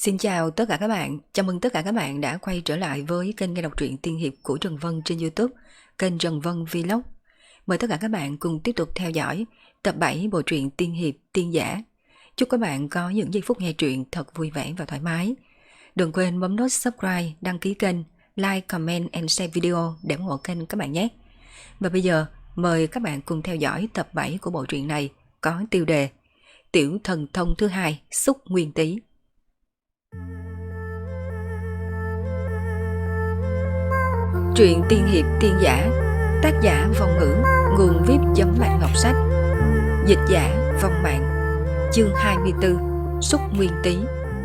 Xin chào tất cả các bạn, chào mừng tất cả các bạn đã quay trở lại với kênh nghe đọc truyện tiên hiệp của Trần Vân trên YouTube, kênh Trần Vân Vlog. Mời tất cả các bạn cùng tiếp tục theo dõi tập 7 bộ truyện tiên hiệp tiên giả. Chúc các bạn có những giây phút nghe truyện thật vui vẻ và thoải mái. Đừng quên bấm nút subscribe, đăng ký kênh, like, comment and share video để ủng hộ kênh các bạn nhé. Và bây giờ mời các bạn cùng theo dõi tập 7 của bộ truyện này có tiêu đề Tiểu thần thông thứ hai Xúc Nguyên Tý. Truyện tiên hiệp tiên giả, tác giả Vong Ngữ, nguồn vip.Mạn Ngọc Sách, dịch giả Vong Mạng, chương 24, Xúc Nguyên Tý.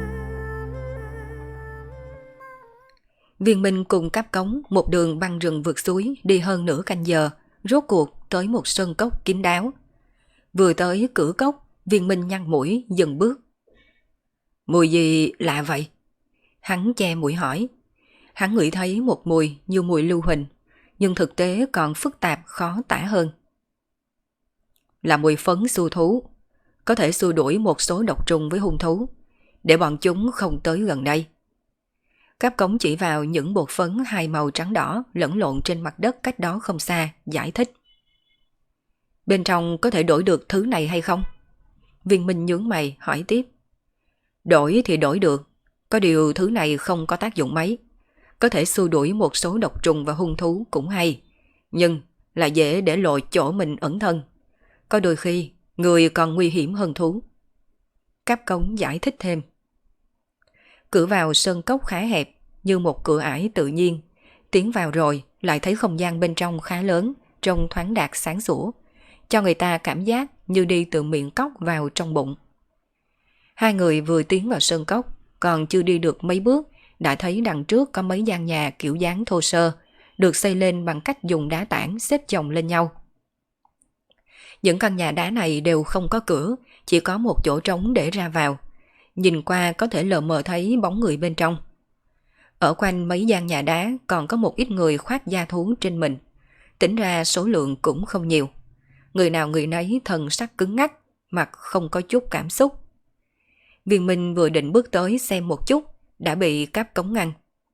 Viên Minh cùng Cáp Cống một đường băng rừng vượt suối đi hơn nửa canh giờ, rốt cuộc tới một sơn cốc kín đáo. Vừa tới cửa cốc, Viên Minh nhăn mũi dừng bước. Mùi gì lạ vậy? Hắn che mũi hỏi. Hắn ngửi thấy một mùi như mùi lưu huỳnh, nhưng thực tế còn phức tạp khó tả hơn. Là mùi phấn xua thú, có thể xua đuổi một số độc trùng với hung thú, để bọn chúng không tới gần đây. Cáp Cống chỉ vào những bột phấn hai màu trắng đỏ lẫn lộn trên mặt đất cách đó không xa, giải thích. Bên trong có thể đổi được thứ này hay không? Viên Minh nhướng mày hỏi tiếp. Đổi thì đổi được, có điều thứ này không có tác dụng mấy. Có thể xua đuổi một số độc trùng và hung thú cũng hay, nhưng là dễ để lộ chỗ mình ẩn thân. Có đôi khi người còn nguy hiểm hơn thú. Cáp Cống giải thích thêm. Cửa vào sơn cốc khá hẹp, như một cửa ải tự nhiên. Tiến vào rồi lại thấy không gian bên trong khá lớn, trông thoáng đạt sáng sủa, cho người ta cảm giác như đi từ miệng cốc vào trong bụng. Hai người vừa tiến vào sơn cốc, còn chưa đi được mấy bước, đã thấy đằng trước có mấy gian nhà kiểu dáng thô sơ, được xây lên bằng cách dùng đá tảng xếp chồng lên nhau. Những căn nhà đá này đều không có cửa, chỉ có một chỗ trống để ra vào. Nhìn qua có thể lờ mờ thấy bóng người bên trong. Ở quanh mấy gian nhà đá còn có một ít người khoác da thú trên mình. Tính ra số lượng cũng không nhiều. Người nào người nấy thần sắc cứng ngắc, mặt không có chút cảm xúc. Viên Minh vừa định bước tới xem một chút, đã bị Cáp Cống ngăn.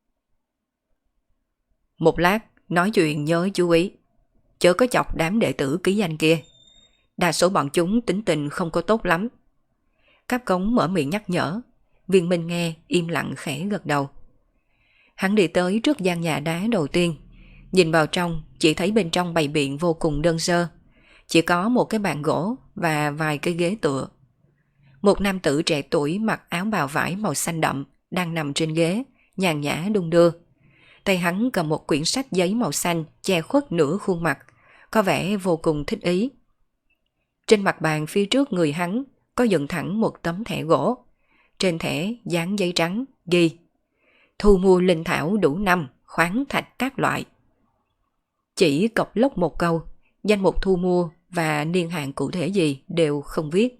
Một lát, nói chuyện nhớ chú ý. Chớ có chọc đám đệ tử ký danh kia. Đa số bọn chúng tính tình không có tốt lắm. Cáp Cống mở miệng nhắc nhở. Viên Minh nghe, im lặng khẽ gật đầu. Hắn đi tới trước gian nhà đá đầu tiên. Nhìn vào trong, chỉ thấy bên trong bày biện vô cùng đơn sơ. Chỉ có một cái bàn gỗ và vài cái ghế tựa. Một nam tử trẻ tuổi mặc áo bào vải màu xanh đậm đang nằm trên ghế, nhàn nhã đung đưa. Tay hắn cầm một quyển sách giấy màu xanh che khuất nửa khuôn mặt, có vẻ vô cùng thích ý. Trên mặt bàn phía trước người hắn có dựng thẳng một tấm thẻ gỗ. Trên thẻ dán giấy trắng ghi: thu mua linh thảo đủ năm, khoáng thạch các loại. Chỉ cọc lốc một câu, danh mục thu mua và niên hạn cụ thể gì đều không viết.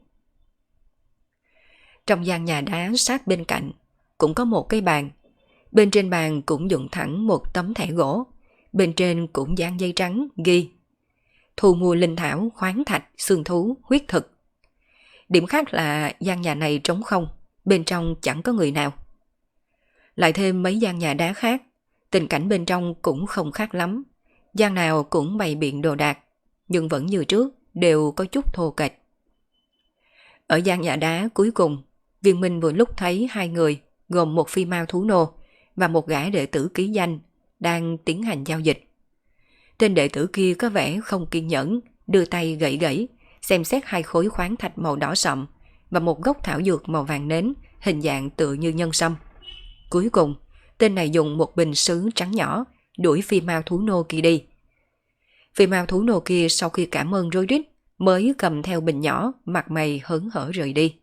Trong gian nhà đá sát bên cạnh cũng có một cái bàn. Bên trên bàn cũng dựng thẳng một tấm thẻ gỗ. Bên trên cũng dán giấy trắng ghi: thu mua linh thảo, khoáng thạch, xương thú, huyết thực. Điểm khác là gian nhà này trống không, bên trong chẳng có người nào. Lại thêm mấy gian nhà đá khác, tình cảnh bên trong cũng không khác lắm. Gian nào cũng bày biện đồ đạc, nhưng vẫn như trước, đều có chút thô kệch. Ở gian nhà đá cuối cùng, Viên Minh vừa lúc thấy hai người, gồm một phi mao thú nô và một gã đệ tử ký danh, đang tiến hành giao dịch. Tên đệ tử kia có vẻ không kiên nhẫn, đưa tay gãy gãy, xem xét hai khối khoáng thạch màu đỏ sậm và một gốc thảo dược màu vàng nến, hình dạng tựa như nhân sâm. Cuối cùng, tên này dùng một bình sứ trắng nhỏ đuổi phi mao thú nô kia đi. Phi mao thú nô kia sau khi cảm ơn rối rít, mới cầm theo bình nhỏ, mặt mày hớn hở rời đi.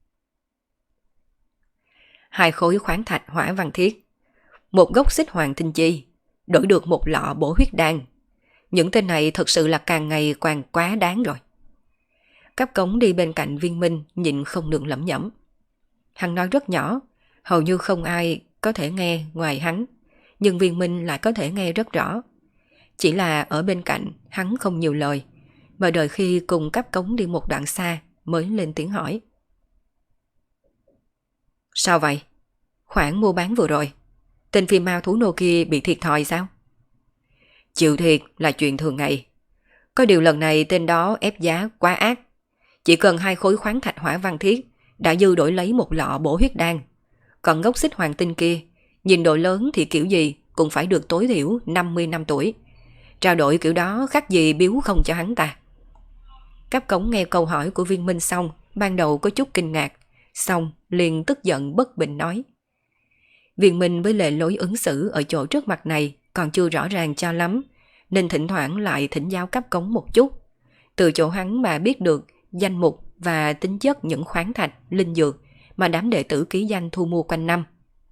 Hai khối khoáng thạch hỏa văn thiết, một gốc xích hoàng tinh chi, đổi được một lọ bổ huyết đan. Những tên này thật sự là càng ngày càng quá đáng rồi. Cáp Cống đi bên cạnh Viên Minh nhịn không được lẩm nhẩm. Hắn nói rất nhỏ, hầu như không ai có thể nghe ngoài hắn, nhưng Viên Minh lại có thể nghe rất rõ. Chỉ là ở bên cạnh hắn không nhiều lời, mà đợi khi cùng Cáp Cống đi một đoạn xa mới lên tiếng hỏi. Sao vậy? Khoản mua bán vừa rồi, tên phi mao thú nô kia bị thiệt thòi sao? Chịu thiệt là chuyện thường ngày. Có điều lần này tên đó ép giá quá ác. Chỉ cần 2 khối khoáng thạch hỏa văn thiết đã dư đổi lấy một lọ bổ huyết đan. Còn ngốc xích hoàng tinh kia, nhìn độ lớn thì kiểu gì cũng phải được tối thiểu 50 năm tuổi. Trao đổi kiểu đó khác gì biếu không cho hắn ta. Cáp Cống nghe câu hỏi của Viên Minh xong, ban đầu có chút kinh ngạc, xong liền tức giận bất bình nói. Viên Minh với lề lối ứng xử ở chỗ trước mặt này còn chưa rõ ràng cho lắm, nên thỉnh thoảng lại thỉnh giáo Cáp Cống một chút. Từ chỗ hắn mà biết được danh mục và tính chất những khoáng thạch, linh dược mà đám đệ tử ký danh thu mua quanh năm.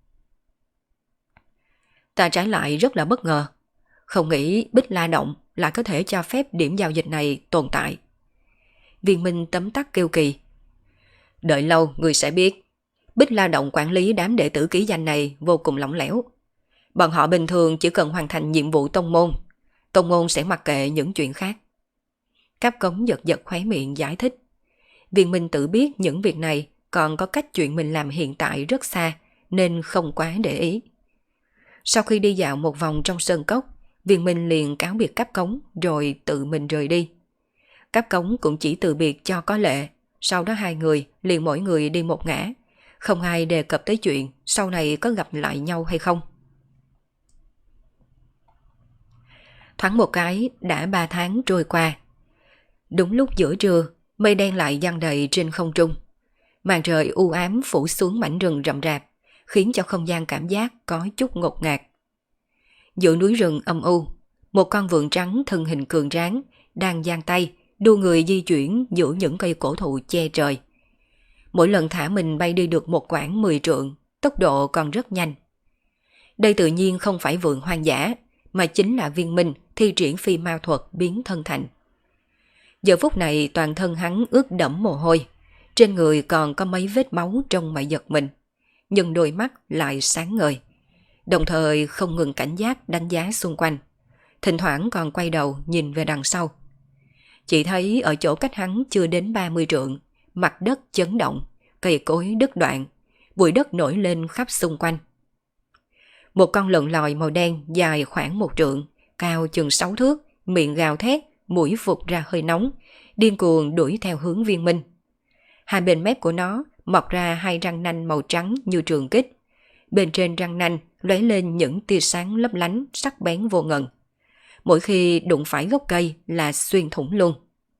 Ta trái lại rất là bất ngờ, không nghĩ Bích La Động lại có thể cho phép điểm giao dịch này tồn tại. Viên Minh tấm tắc kêu kỳ. Đợi lâu người sẽ biết, Bích La Động quản lý đám đệ tử ký danh này vô cùng lỏng lẻo. Bọn họ bình thường chỉ cần hoàn thành nhiệm vụ tông môn sẽ mặc kệ những chuyện khác. Cáp Cống giật giật khóe miệng giải thích. Viên Minh tự biết những việc này còn có cách chuyện mình làm hiện tại rất xa, nên không quá để ý. Sau khi đi dạo một vòng trong sơn cốc, Viên Minh liền cáo biệt Cáp Cống rồi tự mình rời đi. Cáp Cống cũng chỉ từ biệt cho có lệ, sau đó hai người liền mỗi người đi một ngã, không ai đề cập tới chuyện sau này có gặp lại nhau hay không. Thoáng một cái đã 3 tháng trôi qua. Đúng lúc giữa trưa, mây đen lại giăng đầy trên không trung. Màn trời u ám phủ xuống mảnh rừng rậm rạp, khiến cho không gian cảm giác có chút ngột ngạt. Giữa núi rừng âm u, một con vượn trắng thân hình cường tráng đang giang tay đua người di chuyển giữa những cây cổ thụ che trời. Mỗi lần thả mình bay đi được một quãng 10 trượng, tốc độ còn rất nhanh. Đây tự nhiên không phải vượn hoang dã, mà chính là Viên Minh thi triển phi mao thuật biến thân thành. Giờ phút này toàn thân hắn ướt đẫm mồ hôi, trên người còn có mấy vết máu trông mà giật mình, nhưng đôi mắt lại sáng ngời, đồng thời không ngừng cảnh giác đánh giá xung quanh, thỉnh thoảng còn quay đầu nhìn về đằng sau. Chỉ thấy ở chỗ cách hắn chưa đến 30 trượng, mặt đất chấn động, cây cối đứt đoạn, bụi đất nổi lên khắp xung quanh. Một con lợn lòi màu đen dài khoảng 1 trượng, cao chừng 6 thước, miệng gào thét, mũi phụt ra hơi nóng, điên cuồng đuổi theo hướng Viên Minh. Hai bên mép của nó mọc ra 2 răng nanh màu trắng như trường kích. Bên trên răng nanh lóe lên những tia sáng lấp lánh sắc bén vô ngần. Mỗi khi đụng phải gốc cây là xuyên thủng luôn.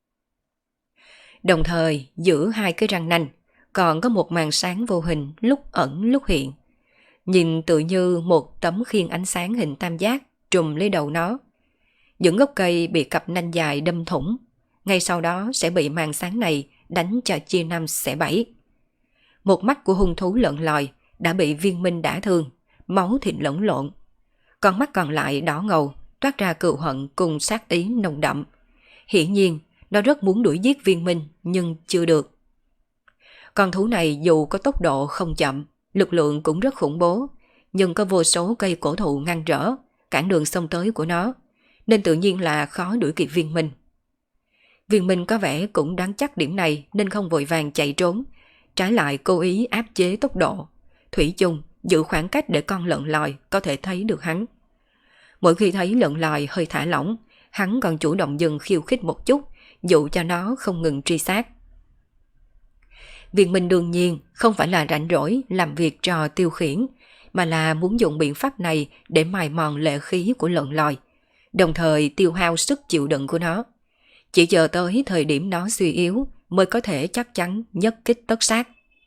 Đồng thời giữa 2 cái răng nanh còn có một màn sáng vô hình lúc ẩn lúc hiện. Nhìn tự như một tấm khiên ánh sáng hình tam giác trùm lấy đầu nó. Những gốc cây bị cặp nanh dài đâm thủng, ngay sau đó sẽ bị màn sáng này đánh cho chia năm xẻ bảy. Một mắt của hung thú lợn lòi đã bị Viên Minh đả thương, máu thịt lẫn lộn. Con mắt còn lại đỏ ngầu, toát ra cừu hận cùng sát ý nồng đậm. Hiển nhiên, nó rất muốn đuổi giết Viên Minh nhưng chưa được. Con thú này dù có tốc độ không chậm, lực lượng cũng rất khủng bố, nhưng có vô số cây cổ thụ ngăn trở, cản đường xông tới của nó, nên tự nhiên là khó đuổi kịp Viên Minh. Viên Minh có vẻ cũng đoán chắc điểm này nên không vội vàng chạy trốn, trái lại cố ý áp chế tốc độ, thủy chung giữ khoảng cách để con lợn lòi có thể thấy được hắn. Mỗi khi thấy lợn lòi hơi thả lỏng, hắn còn chủ động dừng khiêu khích một chút, dụ cho nó không ngừng truy sát. Viên Minh đương nhiên không phải là rảnh rỗi làm việc trò tiêu khiển, mà là muốn dùng biện pháp này để mài mòn lệ khí của lợn lòi, đồng thời tiêu hao sức chịu đựng của nó. Chỉ chờ tới thời điểm nó suy yếu mới có thể chắc chắn nhất kích tất sát.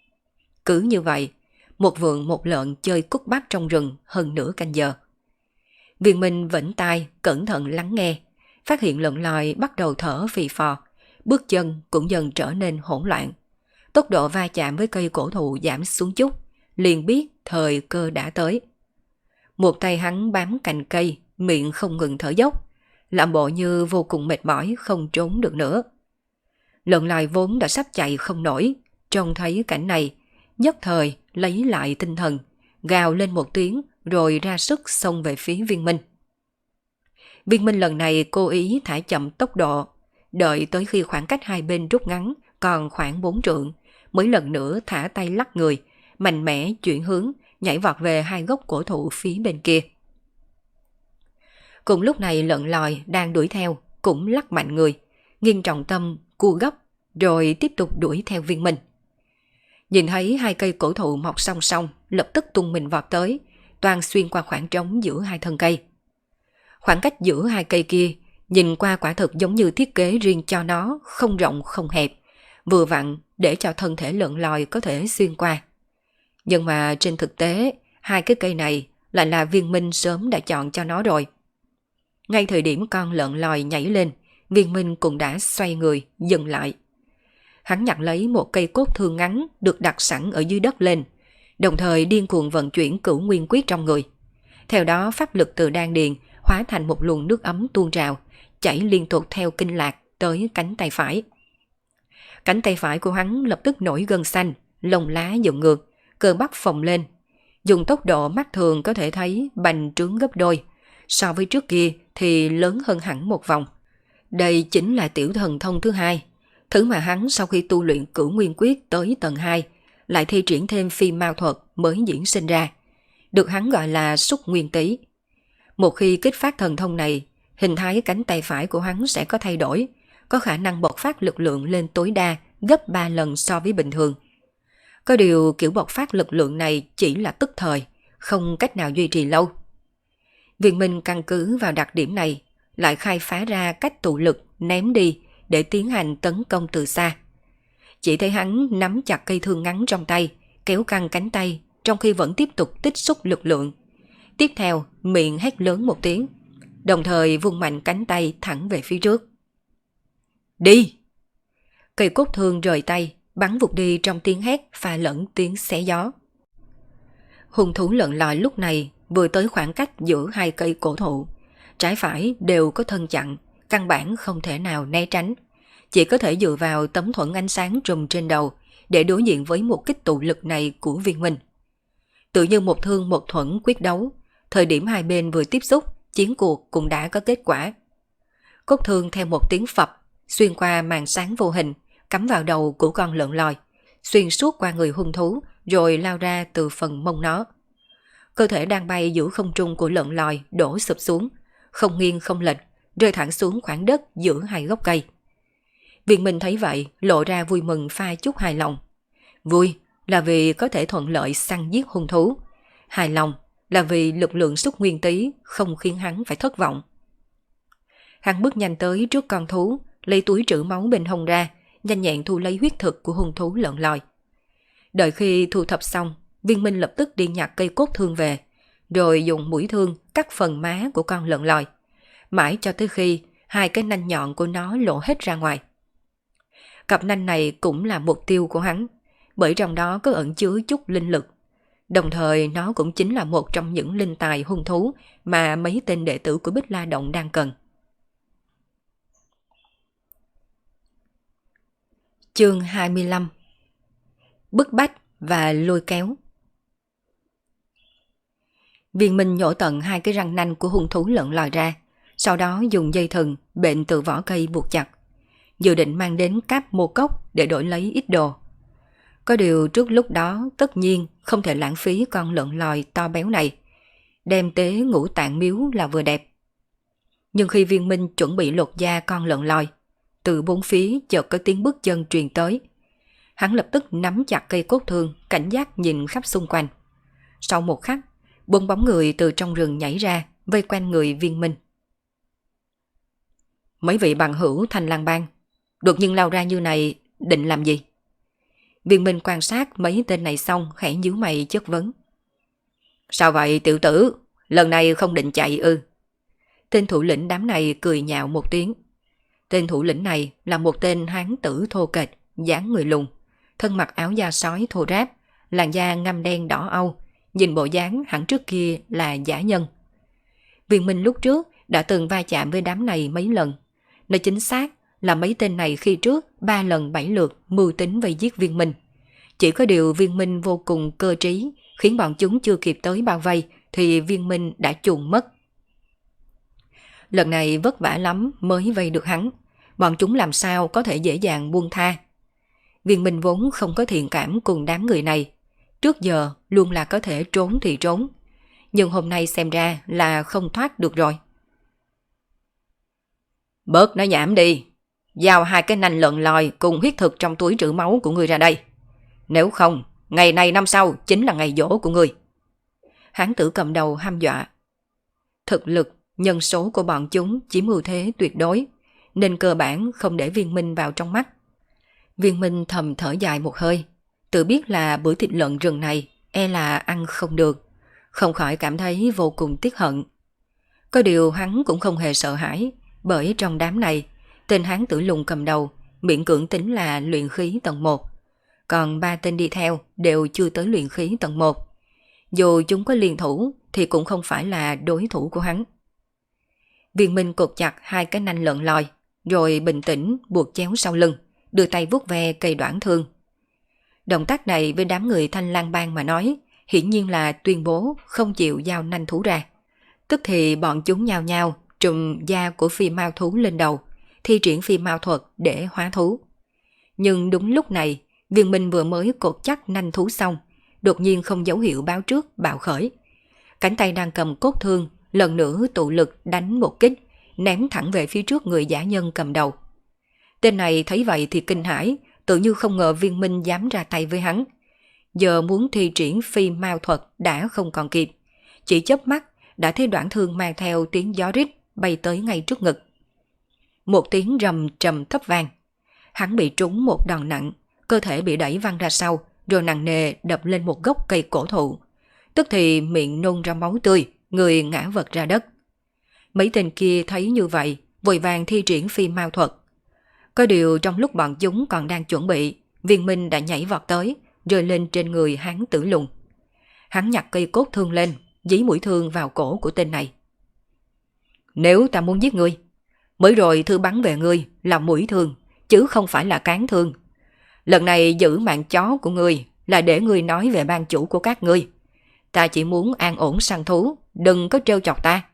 Cứ như vậy, một vượn một lợn chơi cút bắt trong rừng hơn nửa canh giờ. Viên Minh vĩnh tai cẩn thận lắng nghe, phát hiện lợn lòi bắt đầu thở phì phò, bước chân cũng dần trở nên hỗn loạn. Tốc độ va chạm với cây cổ thụ giảm xuống chút, liền biết thời cơ đã tới. Một tay hắn bám cành cây, miệng không ngừng thở dốc, làm bộ như vô cùng mệt mỏi không trốn được nữa. Lợn lòi vốn đã sắp chạy không nổi, trông thấy cảnh này, nhất thời lấy lại tinh thần, gào lên một tiếng rồi ra sức xông về phía Viên Minh. Viên Minh lần này cố ý thả chậm tốc độ, đợi tới khi khoảng cách hai bên rút ngắn còn khoảng 4 trượng, mới lần nữa thả tay lắc người, mạnh mẽ chuyển hướng nhảy vọt về hai gốc cổ thụ phía bên kia. Cùng lúc này lợn lòi đang đuổi theo cũng lắc mạnh người, nghiêng trọng tâm cua gấp rồi tiếp tục đuổi theo Viên Minh. Nhìn thấy hai cây cổ thụ mọc song song, lập tức tung mình vọt tới, toan xuyên qua khoảng trống giữa hai thân cây. Khoảng cách giữa hai cây kia nhìn qua quả thực giống như thiết kế riêng cho nó, không rộng không hẹp, vừa vặn để cho thân thể lợn lòi có thể xuyên qua. Nhưng mà trên thực tế, hai cái cây này lại là Viên Minh sớm đã chọn cho nó rồi. Ngay thời điểm con lợn lòi nhảy lên, Viên Minh cũng đã xoay người, dừng lại. Hắn nhặt lấy một cây cốt thương ngắn được đặt sẵn ở dưới đất lên, đồng thời điên cuồng vận chuyển Cửu Nguyên Quyết trong người. Theo đó pháp lực từ đan điền hóa thành một luồng nước ấm tuôn trào, chảy liên tục theo kinh lạc tới cánh tay phải. Cánh tay phải của hắn lập tức nổi gân xanh, lông lá dựng ngược, cơ bắp phồng lên. Dùng tốc độ mắt thường có thể thấy bành trướng gấp đôi, so với trước kia thì lớn hơn hẳn một vòng. Đây chính là tiểu thần thông thứ hai, thứ mà hắn sau khi tu luyện Cửu Nguyên Quyết tới tầng 2, lại thi triển thêm phi mao thuật mới diễn sinh ra, được hắn gọi là Xúc Nguyên Tý. Một khi kích phát thần thông này, hình thái cánh tay phải của hắn sẽ có thay đổi, có khả năng bộc phát lực lượng lên tối đa gấp 3 lần so với bình thường. Có điều kiểu bộc phát lực lượng này chỉ là tức thời, không cách nào duy trì lâu. Viên Minh căn cứ vào đặc điểm này, lại khai phá ra cách tụ lực ném đi để tiến hành tấn công từ xa. Chỉ thấy hắn nắm chặt cây thương ngắn trong tay, kéo căng cánh tay trong khi vẫn tiếp tục tích xúc lực lượng. Tiếp theo miệng hét lớn một tiếng, đồng thời vung mạnh cánh tay thẳng về phía trước. Đi! Cây cốt thương rời tay, bắn vụt đi trong tiếng hét pha lẫn tiếng xé gió. Hung thú lợn lòi lúc này vừa tới khoảng cách giữa hai cây cổ thụ, trái phải đều có thân chặn, căn bản không thể nào né tránh, chỉ có thể dựa vào tấm thuẫn ánh sáng trùm trên đầu để đối diện với một kích tụ lực này của Viên Minh. Tự như một thương một thuẫn quyết đấu, thời điểm hai bên vừa tiếp xúc, chiến cuộc cũng đã có kết quả. Cốt thương theo một tiếng phập, xuyên qua màn sáng vô hình, cắm vào đầu của con lợn lòi, xuyên suốt qua người hung thú rồi lao ra từ phần mông nó. Cơ thể đang bay giữa không trung của lợn lòi đổ sụp xuống, không nghiêng không lệch, rơi thẳng xuống khoảng đất giữa hai gốc cây. Viên Minh thấy vậy, lộ ra vui mừng pha chút hài lòng. Vui là vì có thể thuận lợi săn giết hung thú, hài lòng là vì lực lượng Xúc Nguyên Tý không khiến hắn phải thất vọng. Hắn bước nhanh tới trước con thú, lấy túi trữ máu bên hông ra, nhanh nhẹn thu lấy huyết thực của hung thú lợn lòi. Đợi khi thu thập xong, Viên Minh lập tức đi nhặt cây cốt thương về, rồi dùng mũi thương cắt phần má của con lợn lòi, mãi cho tới khi hai cái nanh nhọn của nó lộ hết ra ngoài. Cặp nanh này cũng là mục tiêu của hắn, bởi trong đó có ẩn chứa chút linh lực. Đồng thời nó cũng chính là một trong những linh tài hung thú mà mấy tên đệ tử của Bích La Động đang cần. Chương 25. Bức bách và lôi kéo. Viên Minh nhổ tận hai cái răng nanh của hung thú lợn lòi ra, sau đó dùng dây thừng bện từ vỏ cây buộc chặt, dự định mang đến Cáp Mô Cốc để đổi lấy ít đồ. Có điều trước lúc đó tất nhiên không thể lãng phí con lợn lòi to béo này, đem tế Ngũ Tạng Miếu là vừa đẹp. Nhưng khi Viên Minh chuẩn bị lột da con lợn lòi, từ bốn phía chợt có tiếng bước chân truyền tới. Hắn lập tức nắm chặt cây cốt thương, cảnh giác nhìn khắp xung quanh. Sau một khắc, 4 bóng người từ trong rừng nhảy ra, vây quanh người Viên Minh. Mấy vị bằng hữu Thanh Lang Bang, đột nhiên lao ra như này, định làm gì? Viên Minh quan sát mấy tên này xong, khẽ nhíu mày chất vấn. Sao vậy tiểu tử, lần này không định chạy ư? Tên thủ lĩnh đám này cười nhạo một tiếng. Tên thủ lĩnh này là một tên hán tử thô kệch, dáng người lùn, thân mặc áo da sói thô ráp, làn da ngăm đen đỏ âu, nhìn bộ dáng hẳn trước kia là giả nhân. Viên Minh lúc trước đã từng va chạm với đám này mấy lần, nói chính xác là mấy tên này khi trước 3 lần 7 lượt mưu tính vây giết Viên Minh. Chỉ có điều Viên Minh vô cùng cơ trí, khiến bọn chúng chưa kịp tới bao vây thì Viên Minh đã chuồn mất. Lần này vất vả lắm mới vây được hắn, bọn chúng làm sao có thể dễ dàng buông tha. Viên Minh vốn không có thiện cảm cùng đám người này, Trước giờ luôn là có thể trốn thì trốn, nhưng hôm nay xem ra là không thoát được rồi. Bớt nói nhảm đi, giao 2 cái nanh lợn lòi cùng huyết thực trong túi trữ máu của ngươi ra đây. Nếu không, ngày này năm sau chính là ngày giỗ của ngươi. Hán tử cầm đầu hăm dọa. Thực lực, nhân số của bọn chúng chiếm ưu thế tuyệt đối, nên cơ bản không để Viên Minh vào trong mắt. Viên Minh thầm thở dài một hơi, tự biết là bữa thịt lợn rừng này e là ăn không được, không khỏi cảm thấy vô cùng tiếc hận. Có điều hắn cũng không hề sợ hãi, bởi trong đám này, tên hán tử lùng cầm đầu miễn cưỡng tính là luyện khí tầng 1, còn 3 tên đi theo đều chưa tới luyện khí tầng 1. Dù chúng có liên thủ thì cũng không phải là đối thủ của hắn. Viên Minh cột chặt 2 cái nanh lợn lòi, rồi bình tĩnh buộc chéo sau lưng, đưa tay vuốt ve cây đoạn thương. Động tác này với đám người Thanh Lang Bang mà nói, hiển nhiên là tuyên bố không chịu giao nanh thú ra. Tức thì bọn chúng nhao nhao trùm da của phi mao thú lên đầu, thi triển phi mao thuật để hóa thú. Nhưng đúng lúc này, Viên Minh vừa mới cột chắc nanh thú xong, đột nhiên không dấu hiệu báo trước bạo khởi. Cánh tay đang cầm cốt thương, lần nữa tụ lực đánh một kích, ném thẳng về phía trước người giả nhân cầm đầu. Tên này thấy vậy thì kinh hãi, tự như không ngờ Viên Minh dám ra tay với hắn. Giờ muốn thi triển phi mao thuật đã không còn kịp, chỉ chớp mắt đã thấy đoạn thương mang theo tiếng gió rít bay tới ngay trước ngực. Một tiếng rầm trầm thấp vang, hắn bị trúng một đòn nặng, cơ thể bị đẩy văng ra sau, rồi nặng nề đập lên một gốc cây cổ thụ. Tức thì miệng nôn ra máu tươi, người ngã vật ra đất. Mấy tên kia thấy như vậy, vội vàng thi triển phi mao thuật. Có điều trong lúc bọn chúng còn đang chuẩn bị, Viên Minh đã nhảy vọt tới, rơi lên trên người hán tử lùng. Hắn nhặt cây cốt thương lên, dí mũi thương vào cổ của tên này. Nếu ta muốn giết ngươi, mới rồi thư bắn về ngươi là mũi thương, chứ không phải là cán thương. Lần này giữ mạng chó của ngươi là để ngươi nói về ban chủ của các ngươi. Ta chỉ muốn an ổn săn thú, đừng có trêu chọc ta.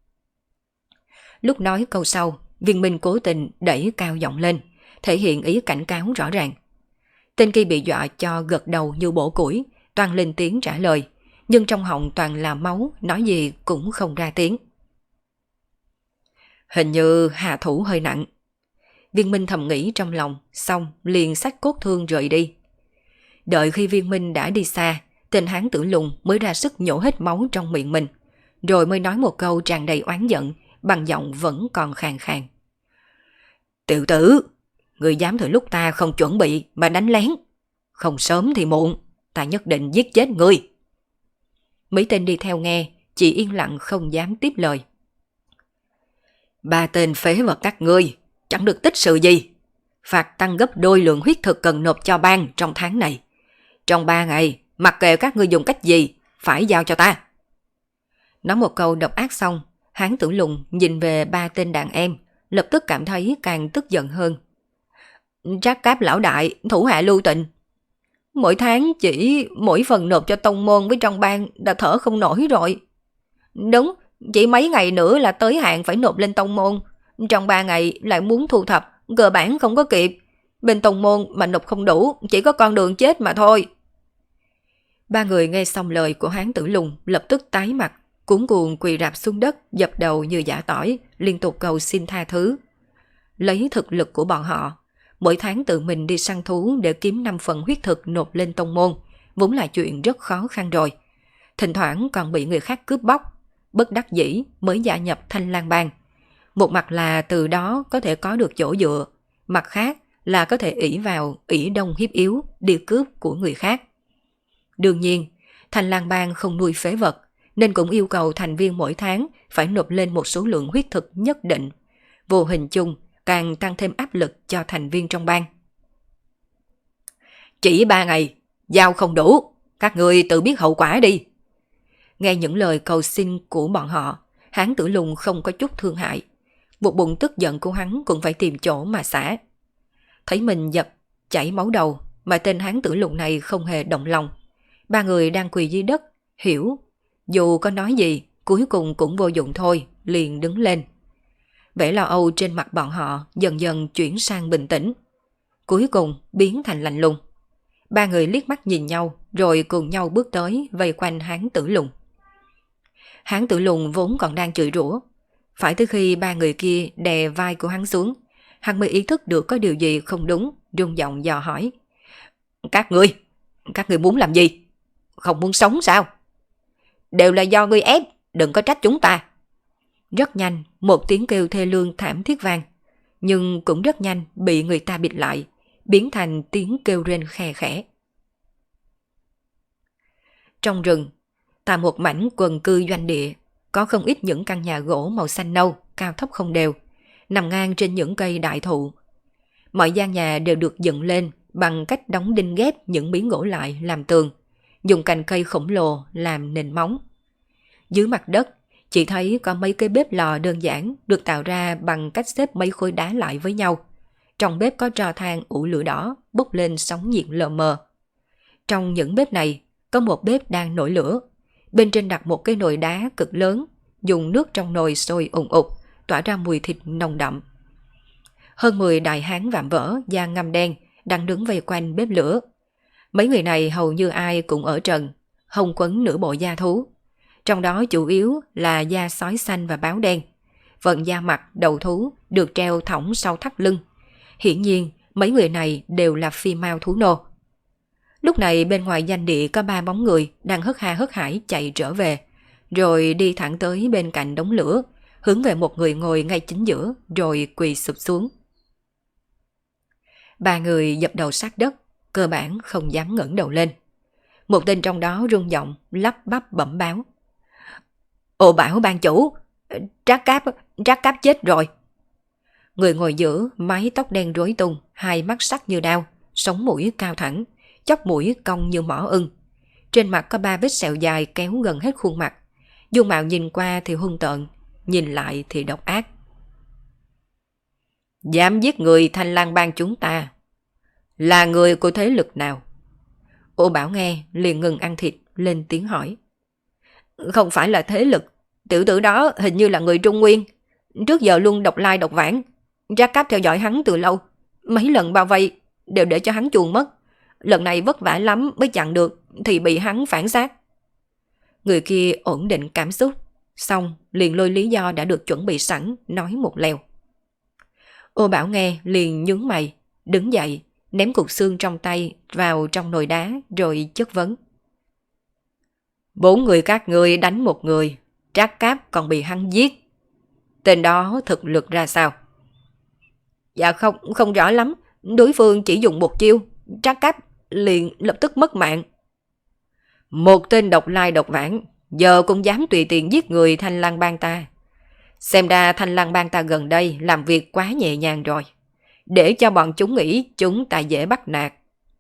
Lúc nói câu sau, Viên Minh cố tình đẩy cao giọng lên, thể hiện ý cảnh cáo rõ ràng. Tên kia bị dọa cho gật đầu như bổ củi, toàn lên tiếng trả lời, nhưng trong họng toàn là máu, nói gì cũng không ra tiếng. Hình như hạ thủ hơi nặng. Viên Minh thầm nghĩ trong lòng, xong liền xách cốt thương rời đi. Đợi khi Viên Minh đã đi xa, tên hán tử lùng mới ra sức nhổ hết máu trong miệng mình, rồi mới nói một câu tràn đầy oán giận, bằng giọng vẫn còn khàn khàn. Tiểu tử, người dám thừa lúc ta không chuẩn bị mà đánh lén. Không sớm thì muộn, ta nhất định giết chết ngươi. Mấy tên đi theo nghe, chỉ yên lặng không dám tiếp lời. 3 tên phế vật các ngươi, chẳng được tích sự gì. Phạt tăng gấp đôi lượng huyết thực cần nộp cho bang trong tháng này. Trong 3 ngày, mặc kệ các ngươi dùng cách gì, phải giao cho ta. Nói một câu độc ác xong, hán tử lùng nhìn về 3 tên đàn em, lập tức cảm thấy càng tức giận hơn. Trác Cáp lão đại, thủ hạ lưu tình. Mỗi tháng chỉ mỗi phần nộp cho tông môn với trong bang đã thở không nổi rồi. Đúng, chỉ mấy ngày nữa là tới hạn phải nộp lên tông môn. Trong 3 ngày lại muốn thu thập, cơ bản không có kịp. Bên tông môn mà nộp không đủ, chỉ có con đường chết mà thôi. 3 người nghe xong lời của hán tử lùng lập tức tái mặt, cuống cuồng quỳ rạp xuống đất, dập đầu như giã tỏi, liên tục cầu xin tha thứ. Lấy thực lực của bọn họ, mỗi tháng tự mình đi săn thú để kiếm 5 phần huyết thực nộp lên tông môn, vốn là chuyện rất khó khăn rồi. Thỉnh thoảng còn bị người khác cướp bóc, bất đắc dĩ mới gia nhập Thanh Lang Bang. Một mặt là từ đó có thể có được chỗ dựa, mặt khác là có thể ỷ vào ỷ đông hiếp yếu, đi cướp của người khác. Đương nhiên, Thanh Lang Bang không nuôi phế vật, nên cũng yêu cầu thành viên mỗi tháng phải nộp lên một số lượng huyết thực nhất định. Vô hình chung càng tăng thêm áp lực cho thành viên trong bang. Chỉ 3 ngày, giao không đủ, các ngươi tự biết hậu quả đi. Nghe những lời cầu xin của bọn họ, hán tử lùng không có chút thương hại. Một bụng tức giận của hắn cũng phải tìm chỗ mà xả. Thấy mình dập, chảy máu đầu mà tên hán tử lùng này không hề động lòng. 3 người đang quỳ dưới đất, hiểu. Dù có nói gì, cuối cùng cũng vô dụng thôi, liền đứng lên. Vẻ lo âu trên mặt bọn họ dần dần chuyển sang bình tĩnh. Cuối cùng biến thành lạnh lùng. 3 người liếc mắt nhìn nhau rồi cùng nhau bước tới vây quanh Hán Tử Lùng. Hán Tử Lùng vốn còn đang chửi rủa, phải tới khi ba người kia đè vai của hắn xuống, hắn mới ý thức được có điều gì không đúng, rung giọng dò hỏi. Các ngươi muốn làm gì? Không muốn sống sao? Đều là do ngươi ép, đừng có trách chúng ta. Rất nhanh, một tiếng kêu thê lương thảm thiết vang, nhưng cũng rất nhanh bị người ta bịt lại, biến thành tiếng kêu rên khe khẽ. Trong rừng, tại một mảnh quần cư doanh địa, có không ít những căn nhà gỗ màu xanh nâu, cao thấp không đều, nằm ngang trên những cây đại thụ. Mọi gian nhà đều được dựng lên bằng cách đóng đinh ghép những miếng gỗ lại làm tường, dùng cành cây khổng lồ làm nền móng. Dưới mặt đất, chỉ thấy có mấy cái bếp lò đơn giản được tạo ra bằng cách xếp mấy khối đá lại với nhau. Trong bếp có tro than ủ lửa đỏ, bốc lên sóng nhiệt lờ mờ. Trong những bếp này, có một bếp đang nổi lửa. Bên trên đặt một cái nồi đá cực lớn, dùng nước trong nồi sôi ùn ục, tỏa ra mùi thịt nồng đậm. Hơn 10 đại hán vạm vỡ, da ngăm đen, đang đứng vây quanh bếp lửa. Mấy người này hầu như ai cũng ở trần, hông quấn nửa bộ da thú. Trong đó chủ yếu là da sói xanh và báo đen. Phần da mặt, đầu thú được treo thõng sau thắt lưng. Hiển nhiên, mấy người này đều là phi mao thú nô. Lúc này bên ngoài doanh địa có 3 bóng người đang hớt ha hớt hải chạy trở về, rồi đi thẳng tới bên cạnh đống lửa, hướng về một người ngồi ngay chính giữa, rồi quỳ sụp xuống. 3 người dập đầu sát đất, cơ bản không dám ngẩng đầu lên. Một tên trong đó run giọng, lắp bắp bẩm báo. Ồ bảo ban chủ, Trác Cáp chết rồi. Người ngồi giữa, mái tóc đen rối tung, hai mắt sắc như đao, sống mũi cao thẳng, chóp mũi cong như mỏ ưng. Trên mặt có 3 vết sẹo dài kéo gần hết khuôn mặt. Dung mạo nhìn qua thì hung tợn, nhìn lại thì độc ác. Dám giết người Thanh Lang Bang chúng ta, là người của thế lực nào? Ô Bảo nghe liền ngừng ăn thịt, lên tiếng hỏi. Không phải là thế lực, tiểu tử đó hình như là người Trung Nguyên, trước giờ luôn độc lai độc vãng. Trác Cáp theo dõi hắn từ lâu, mấy lần bao vây đều để cho hắn chuồn mất. Lần này vất vả lắm mới chặn được thì bị hắn phản sát. Người kia ổn định cảm xúc, xong liền lôi lý do đã được chuẩn bị sẵn, nói một lèo. Ô Bảo nghe liền nhướng mày, đứng dậy, ném cục xương trong tay vào trong nồi đá rồi chất vấn. 4 người các ngươi đánh một người, Trác Cáp còn bị hắn giết. Tên đó thực lực ra sao? Dạ không rõ lắm, đối phương chỉ dùng một chiêu, Trác Cáp liền lập tức mất mạng. Một tên độc lai độc vãng, giờ cũng dám tùy tiện giết người Thanh Lang Bang ta. Xem ra Thanh Lang Bang ta gần đây làm việc quá nhẹ nhàng rồi, để cho bọn chúng nghĩ chúng ta dễ bắt nạt.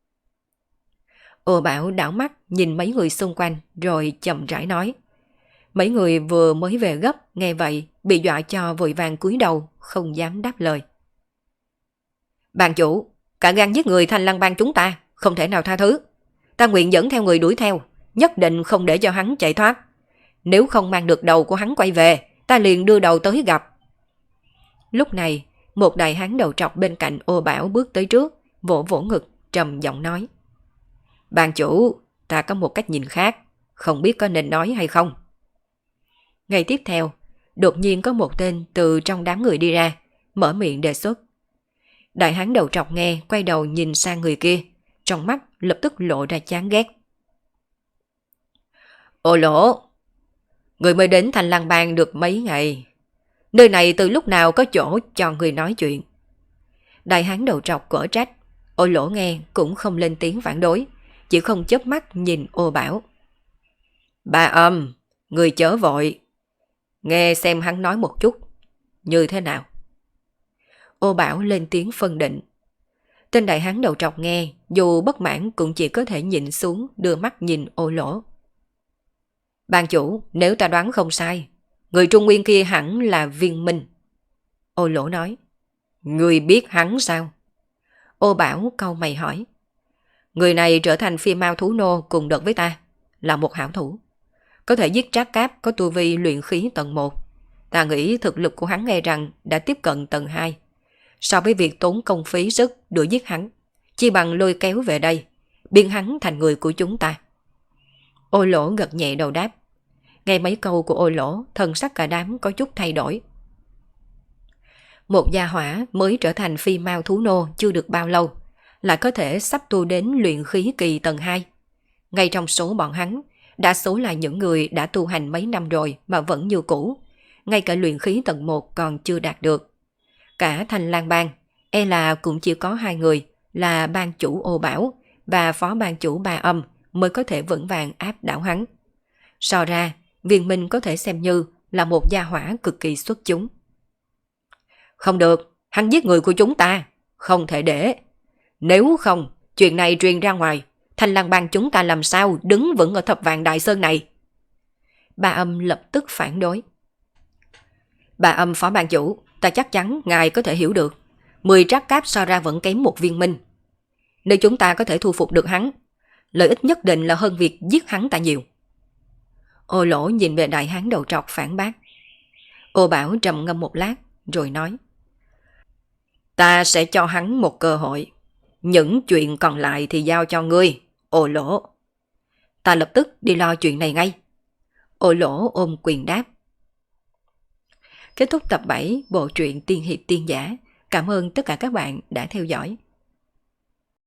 Ô Bảo đảo mắt nhìn mấy người xung quanh rồi chậm rãi nói. Mấy người vừa mới về gấp nghe vậy bị dọa cho vội vàng cúi đầu, không dám đáp lời. Ban chủ, cả gan giết người Thanh Lang Bang chúng ta, không thể nào tha thứ. Ta nguyện dẫn theo người đuổi theo, nhất định không để cho hắn chạy thoát. Nếu không mang được đầu của hắn quay về, ta liền đưa đầu tới gặp. Lúc này, một đại hán đầu trọc bên cạnh Ô Bảo bước tới trước, vỗ vỗ ngực, trầm giọng nói. Ban chủ, ta có một cách nhìn khác, không biết có nên nói hay không. Ngày tiếp theo, đột nhiên có một tên từ trong đám người đi ra, mở miệng đề xuất. Đại hán đầu trọc nghe, quay đầu nhìn sang người kia, trong mắt lập tức lộ ra chán ghét. Ô Lỗ, người mới đến Thanh Lang Bang được mấy ngày, nơi này từ lúc nào có chỗ cho người nói chuyện? Đại hán đầu trọc cở trách. Ô Lỗ nghe cũng không lên tiếng phản đối, chỉ không chớp mắt nhìn Ô Bảo. Ba Âm, người chớ vội, nghe xem hắn nói một chút, như thế nào? Ô Bảo lên tiếng phân định. Tên đại hán đầu trọc nghe, dù bất mãn cũng chỉ có thể nhịn xuống đưa mắt nhìn Ô Lỗ. Ban chủ, nếu ta đoán không sai, người Trung Nguyên kia hẳn là Viên Minh. Ô Lỗ nói. Người biết hắn sao? Ô Bảo cau mày hỏi. Người này trở thành phi mao thú nô cùng đợt với ta, là một hảo thủ. Có thể giết Trác Cáp có tu vi luyện khí tầng 1. Ta nghĩ thực lực của hắn nghe rằng đã tiếp cận tầng 2. So với việc tốn công phí sức đuổi giết hắn, chi bằng lôi kéo về đây, biến hắn thành người của chúng ta. Ô Lỗ gật nhẹ đầu đáp. Nghe mấy câu của Ô Lỗ, thần sắc cả đám có chút thay đổi. Một gia hỏa mới trở thành phi mao thú nô chưa được bao lâu, lại có thể sắp tu đến luyện khí kỳ tầng 2. Ngay trong số bọn hắn, đa số là những người đã tu hành mấy năm rồi mà vẫn như cũ, ngay cả luyện khí tầng 1 còn chưa đạt được. Cả Thanh Lang Bang, e là cũng chỉ có 2 người là ban chủ Ô Bảo và phó ban chủ Ba Âm mới có thể vững vàng áp đảo hắn. So ra, Viên Minh có thể xem như là một gia hỏa cực kỳ xuất chúng. Không được, hắn giết người của chúng ta, không thể để. Nếu không, chuyện này truyền ra ngoài, Thanh Lang Bang chúng ta làm sao đứng vững ở Thập Vạn Đại Sơn này? Ba Âm lập tức phản đối. Ba Âm phó ban chủ, ta chắc chắn ngài có thể hiểu được. 10 trác cáp so ra vẫn kém một Viên Minh. Nếu chúng ta có thể thu phục được hắn, lợi ích nhất định là hơn việc giết hắn ta nhiều. Ô Lỗ nhìn về đại hán đầu trọc phản bác. Ô Bảo trầm ngâm một lát rồi nói. Ta sẽ cho hắn một cơ hội. Những chuyện còn lại thì giao cho ngươi, Ô Lỗ. Ta lập tức đi lo chuyện này ngay. Ô Lỗ ôm quyền đáp. Kết thúc tập 7 bộ truyện Tiên Hiệp Tiên Giả. Cảm ơn tất cả các bạn đã theo dõi.